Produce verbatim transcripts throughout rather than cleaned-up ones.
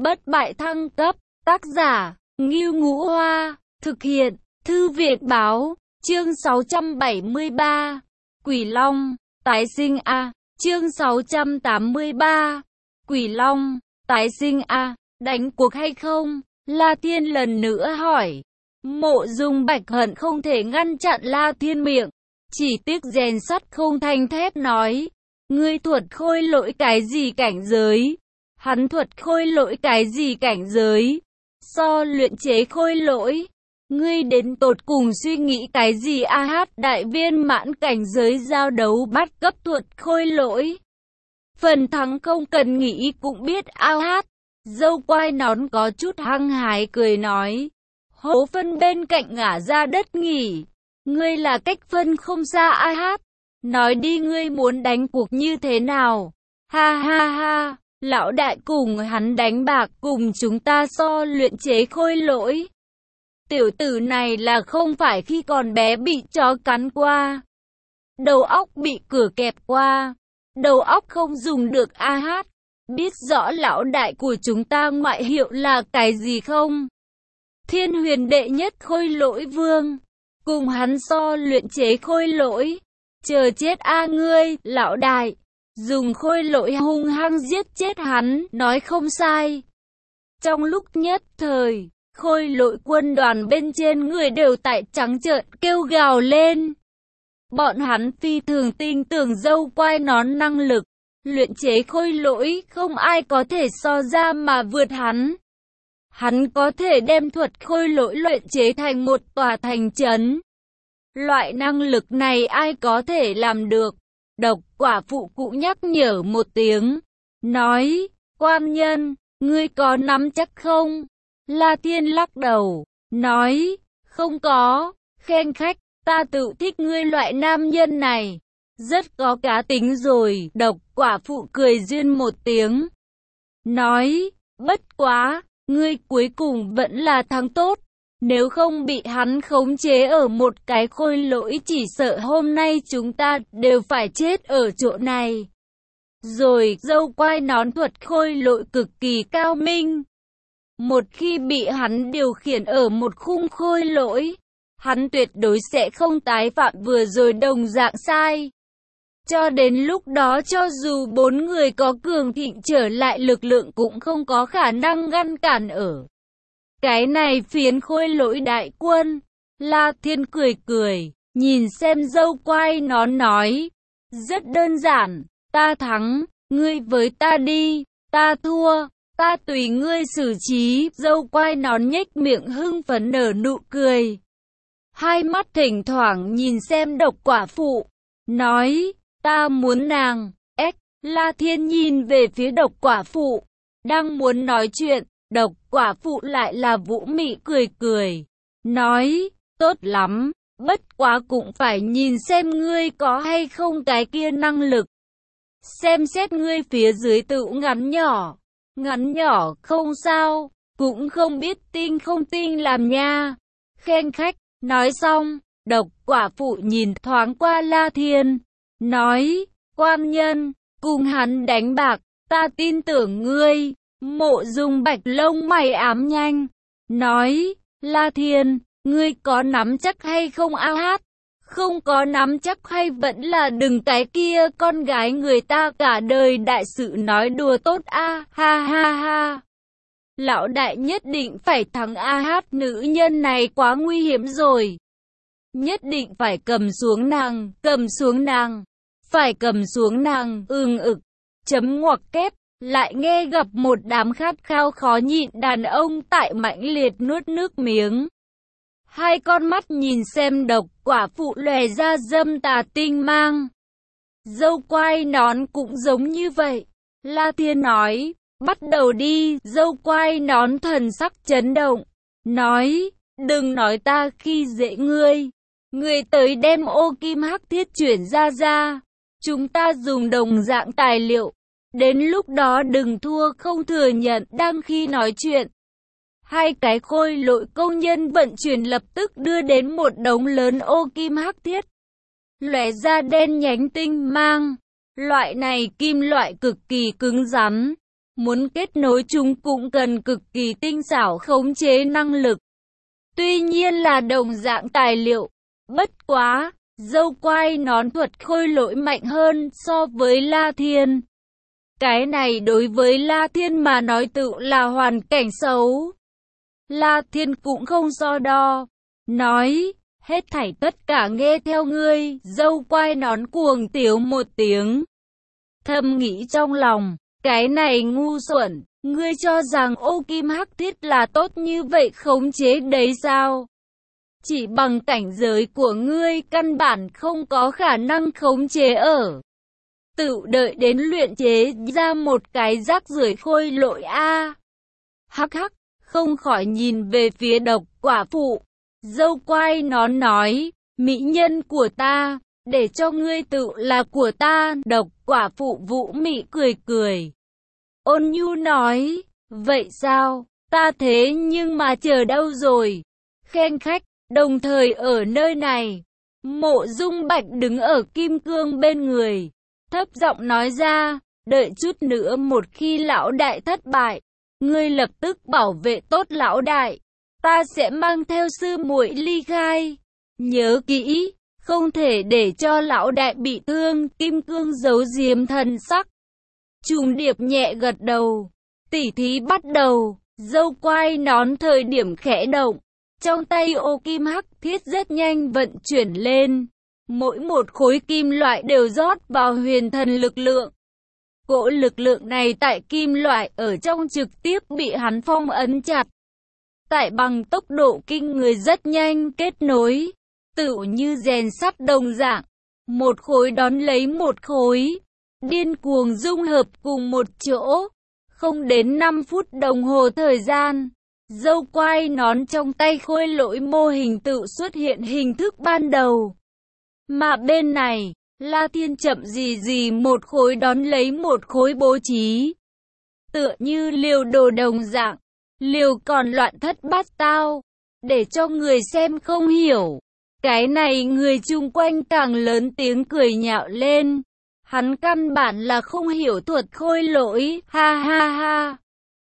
Bất bại thăng cấp, tác giả, Ngưu Ngũ Hoa, thực hiện, Thư viện Báo, chương sáu trăm bảy mươi ba, Quỷ Long, tái sinh A, chương sáu trăm tám mươi ba, Quỷ Long, tái sinh A, đánh cuộc hay không? La Thiên lần nữa hỏi. Mộ Dung Bạch hận không thể ngăn chặn La Thiên miệng, chỉ tiếc rèn sắt không thành thép nói. Ngươi thuật khôi lỗi cái gì cảnh giới? Hắn thuật khôi lỗi cái gì cảnh giới? So luyện chế khôi lỗi. Ngươi đến tột cùng suy nghĩ cái gì? A hát đại viên mãn cảnh giới giao đấu bắt cấp thuật khôi lỗi. Phần thắng không cần nghĩ cũng biết. A hát. Dâu quai nón có chút hăng hái cười nói. Hố phân bên cạnh ngả ra đất nghỉ. Ngươi là cách phân không xa. A hát. Nói đi, ngươi muốn đánh cuộc như thế nào? Ha ha ha. Lão đại cùng hắn đánh bạc, cùng chúng ta so luyện chế khôi lỗi. Tiểu tử này là không phải khi còn bé bị chó cắn qua, đầu óc bị cửa kẹp qua, đầu óc không dùng được. A hát, biết rõ lão đại của chúng ta ngoại hiệu là cái gì không? Thiên huyền đệ nhất khôi lỗi vương, cùng hắn so luyện chế khôi lỗi. Chờ chết a ngươi, lão đại. Dùng khôi lỗi hung hăng giết chết hắn, nói không sai. Trong lúc nhất thời, khôi lỗi quân đoàn bên trên người đều tại trắng trợn kêu gào lên. Bọn hắn phi thường tin tưởng dâu quai nón năng lực. Luyện chế khôi lỗi không ai có thể so ra mà vượt hắn. Hắn có thể đem thuật khôi lỗi luyện chế thành một tòa thành trấn. Loại năng lực này ai có thể làm được? Độc quả phụ cụ nhắc nhở một tiếng, nói, quan nhân, ngươi có nắm chắc không? La Thiên lắc đầu, nói, không có, khen khách, ta tự thích ngươi loại nam nhân này, rất có cá tính rồi. Độc quả phụ cười duyên một tiếng, nói, bất quá, ngươi cuối cùng vẫn là thắng tốt. Nếu không bị hắn khống chế ở một cái khôi lỗi, chỉ sợ hôm nay chúng ta đều phải chết ở chỗ này. Rồi, dâu quai nón thuật khôi lỗi cực kỳ cao minh. Một khi bị hắn điều khiển ở một khung khôi lỗi, hắn tuyệt đối sẽ không tái phạm vừa rồi đồng dạng sai. Cho đến lúc đó cho dù bốn người có cường thịnh trở lại lực lượng cũng không có khả năng ngăn cản ở cái này phiến khôi lỗi đại quân. La Thiên cười cười, nhìn xem dâu quai nón nói, rất đơn giản, ta thắng, ngươi với ta đi, ta thua, ta tùy ngươi xử trí. Dâu quai nón nhếch miệng hưng phấn nở nụ cười, hai mắt thỉnh thoảng nhìn xem độc quả phụ, nói, ta muốn nàng. Ếch, La Thiên nhìn về phía độc quả phụ, đang muốn nói chuyện. Độc quả phụ lại là vũ mị cười cười, nói, tốt lắm, bất quá cũng phải nhìn xem ngươi có hay không cái kia năng lực. Xem xét ngươi phía dưới tựu ngắn nhỏ, ngắn nhỏ không sao, cũng không biết tin không tin làm nha. Khen khách, nói xong, độc quả phụ nhìn thoáng qua La Thiên, nói, quan nhân, cùng hắn đánh bạc, ta tin tưởng ngươi. Mộ Dung Bạch lông mày ám nhanh, nói, La Thiên, ngươi có nắm chắc hay không? A hát, không có nắm chắc hay vẫn là đừng cái kia con gái người ta cả đời đại sự nói đùa tốt a. Ha ha ha. Lão đại nhất định phải thắng. A hát, nữ nhân này quá nguy hiểm rồi. Nhất định phải cầm xuống nàng, cầm xuống nàng, phải cầm xuống nàng, ưng ực, chấm ngoặc kép. Lại nghe gặp một đám khát khao khó nhịn đàn ông tại mãnh liệt nuốt nước miếng. Hai con mắt nhìn xem độc quả phụ lòe ra dâm tà tinh mang. Dâu quai nón cũng giống như vậy. La Thiên nói, bắt đầu đi. Dâu quai nón thần sắc chấn động, nói, đừng nói ta khi dễ ngươi. Ngươi tới đem ô kim hắc thiết chuyển ra ra. Chúng ta dùng đồng dạng tài liệu. Đến lúc đó đừng thua không thừa nhận. Đang khi nói chuyện, hai cái khôi lỗi công nhân vận chuyển lập tức đưa đến một đống lớn ô kim hắc thiết, lóe ra đen nhánh tinh mang. Loại này kim loại cực kỳ cứng rắn, Muốn kết nối chúng cũng cần cực kỳ tinh xảo khống chế năng lực. Tuy nhiên là đồng dạng tài liệu. Bất quá, dâu quai nón thuật khôi lỗi mạnh hơn so với La Thiên. Cái này đối với La Thiên mà nói tự là hoàn cảnh xấu. La Thiên cũng không so đo. Nói, hết thảy tất cả nghe theo ngươi, dâu quai nón cuồng tiếu một tiếng. Thầm nghĩ trong lòng, cái này ngu xuẩn, ngươi cho rằng ô kim hắc thiết là tốt như vậy khống chế đấy sao? Chỉ bằng cảnh giới của ngươi căn bản không có khả năng khống chế ở. Tự đợi đến luyện chế ra một cái rác rưởi khôi lỗi a. Hắc hắc, không khỏi nhìn về phía Độc Quả Phụ. Dâu quai nón nói, mỹ nhân của ta, để cho ngươi tự là của ta. Độc Quả Phụ vũ mị cười cười. Ôn nhu nói, vậy sao, ta thế nhưng mà chờ đâu rồi? Khen khách, đồng thời ở nơi này, Mộ Dung Bạch đứng ở kim cương bên người, thấp giọng nói ra, đợi chút nữa một khi lão đại thất bại, ngươi lập tức bảo vệ tốt lão đại, ta sẽ mang theo sư muội ly khai. Nhớ kỹ, không thể để cho lão đại bị thương. Kim cương giấu giếm thần sắc. Trùng Điệp nhẹ gật đầu. Tỉ thí bắt đầu. Dâu quai nón thời điểm khẽ động. Trong tay ô kim hắc thiết rất nhanh vận chuyển lên. Mỗi một khối kim loại đều rót vào huyền thần lực lượng. Cỗ lực lượng này tại kim loại ở trong trực tiếp bị hắn phong ấn chặt. Tại bằng tốc độ kinh người rất nhanh kết nối. Tựu như rèn sắt đồng dạng. Một khối đón lấy một khối. Điên cuồng dung hợp cùng một chỗ. Không đến năm phút đồng hồ thời gian. Dâu quai nón trong tay khôi lỗi mô hình tự xuất hiện hình thức ban đầu. Mà bên này, La Thiên chậm gì gì một khối đón lấy một khối bố trí. Tựa như liều đồ đồng dạng, liều còn loạn thất bát tao, để cho người xem không hiểu. Cái này người chung quanh càng lớn tiếng cười nhạo lên. Hắn căn bản là không hiểu thuật khôi lỗi, ha ha ha.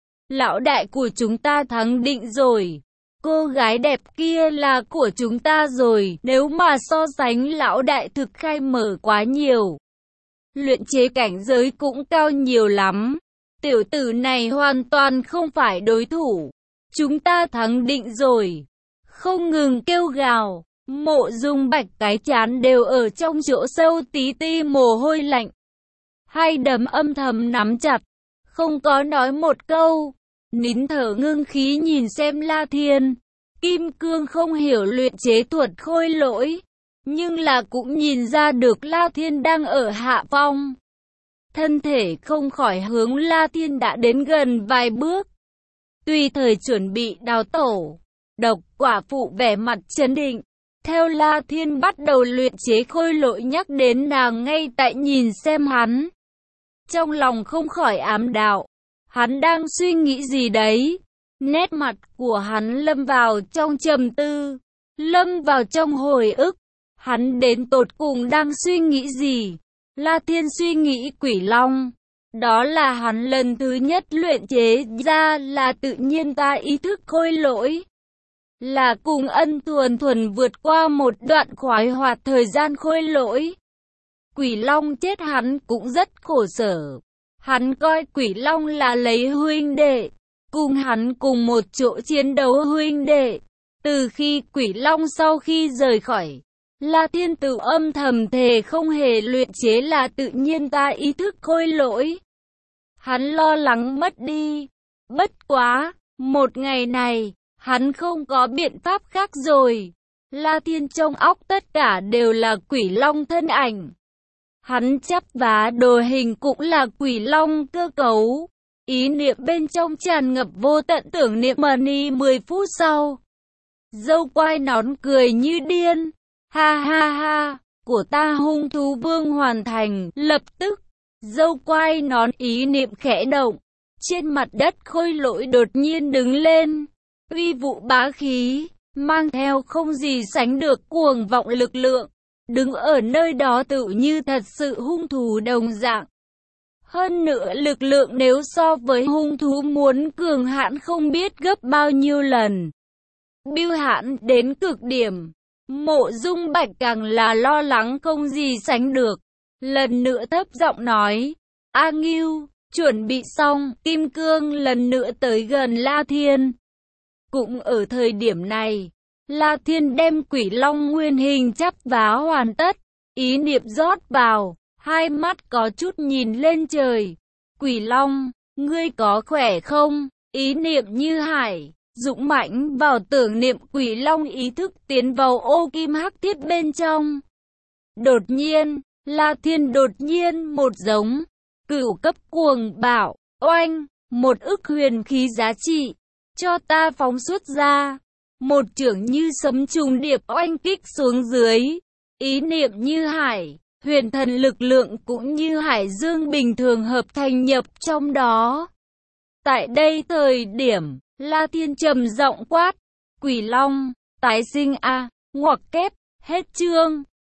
Lão đại của chúng ta thắng định rồi. Cô gái đẹp kia là của chúng ta rồi, nếu mà so sánh lão đại thực khai mở quá nhiều. Luyện chế cảnh giới cũng cao nhiều lắm. Tiểu tử này hoàn toàn không phải đối thủ. Chúng ta thắng định rồi. Không ngừng kêu gào, Mộ Dung Bạch cái chán đều ở trong chỗ sâu tí ti mồ hôi lạnh. Hai đấm âm thầm nắm chặt, không có nói một câu. Nín thở ngưng khí nhìn xem La Thiên. Kim cương không hiểu luyện chế thuật khôi lỗi, nhưng là cũng nhìn ra được La Thiên đang ở hạ phong. Thân thể không khỏi hướng La Thiên đã đến gần vài bước. Tùy thời chuẩn bị đào tổ. Độc Quả Phụ vẻ mặt trấn định. Theo La Thiên bắt đầu luyện chế khôi lỗi nhắc đến nàng ngay tại nhìn xem hắn. Trong lòng không khỏi ám đạo. Hắn đang suy nghĩ gì đấy? Nét mặt của hắn lâm vào trong trầm tư, lâm vào trong hồi ức. Hắn đến tột cùng đang suy nghĩ gì? La Thiên suy nghĩ Quỷ Long. Đó là hắn lần thứ nhất luyện chế ra là tự nhiên ta ý thức khôi lỗi. Là cùng Ân Thuần Thuần vượt qua một đoạn khoái hoạt thời gian khôi lỗi. Quỷ Long chết hắn cũng rất khổ sở. Hắn coi Quỷ Long là lấy huynh đệ, cùng hắn cùng một chỗ chiến đấu huynh đệ. Từ khi Quỷ Long sau khi rời khỏi, La Thiên tự âm thầm thề không hề luyện chế là tự nhiên ta ý thức khôi lỗi. Hắn lo lắng mất đi. Bất quá, một ngày này, hắn không có biện pháp khác rồi. La Thiên trong óc tất cả đều là Quỷ Long thân ảnh. Hắn chắp vá đồ hình cũng là Quỷ Long cơ cấu. Ý niệm bên trong tràn ngập vô tận tưởng niệm mani. Mười phút sau, dâu quai nón cười như điên. Ha ha ha, của ta hung thú vương hoàn thành. Lập tức, dâu quai nón ý niệm khẽ động. Trên mặt đất khôi lỗi đột nhiên đứng lên. Uy vũ bá khí, mang theo không gì sánh được cuồng vọng lực lượng. Đứng ở nơi đó tự như thật sự hung thú đồng dạng. Hơn nữa lực lượng nếu so với hung thú muốn cường hãn không biết gấp bao nhiêu lần. Bưu hãn đến cực điểm. Mộ Dung Bạch càng là lo lắng không gì sánh được. Lần nữa thấp giọng nói, A Ngưu, chuẩn bị xong, Kim Cương lần nữa tới gần La Thiên. Cũng ở thời điểm này, La Thiên đem Quỷ Long nguyên hình chắp vá hoàn tất, ý niệm rót vào, hai mắt có chút nhìn lên trời. Quỷ Long, ngươi có khỏe không? Ý niệm như hải, dũng mãnh vào tưởng niệm Quỷ Long ý thức tiến vào ô kim hắc thiết bên trong. Đột nhiên, La Thiên đột nhiên một giống, cửu cấp cuồng bạo, oanh, một ức huyền khí giá trị, cho ta phóng xuất ra. Một chưởng như sấm trùng điệp oanh kích xuống dưới, ý niệm như hải, huyền thần lực lượng cũng như hải dương bình thường hợp thành nhập trong đó. Tại đây thời điểm, La Thiên trầm giọng quát, Quỷ Long, tái sinh a, ngoặc kép, hết chương.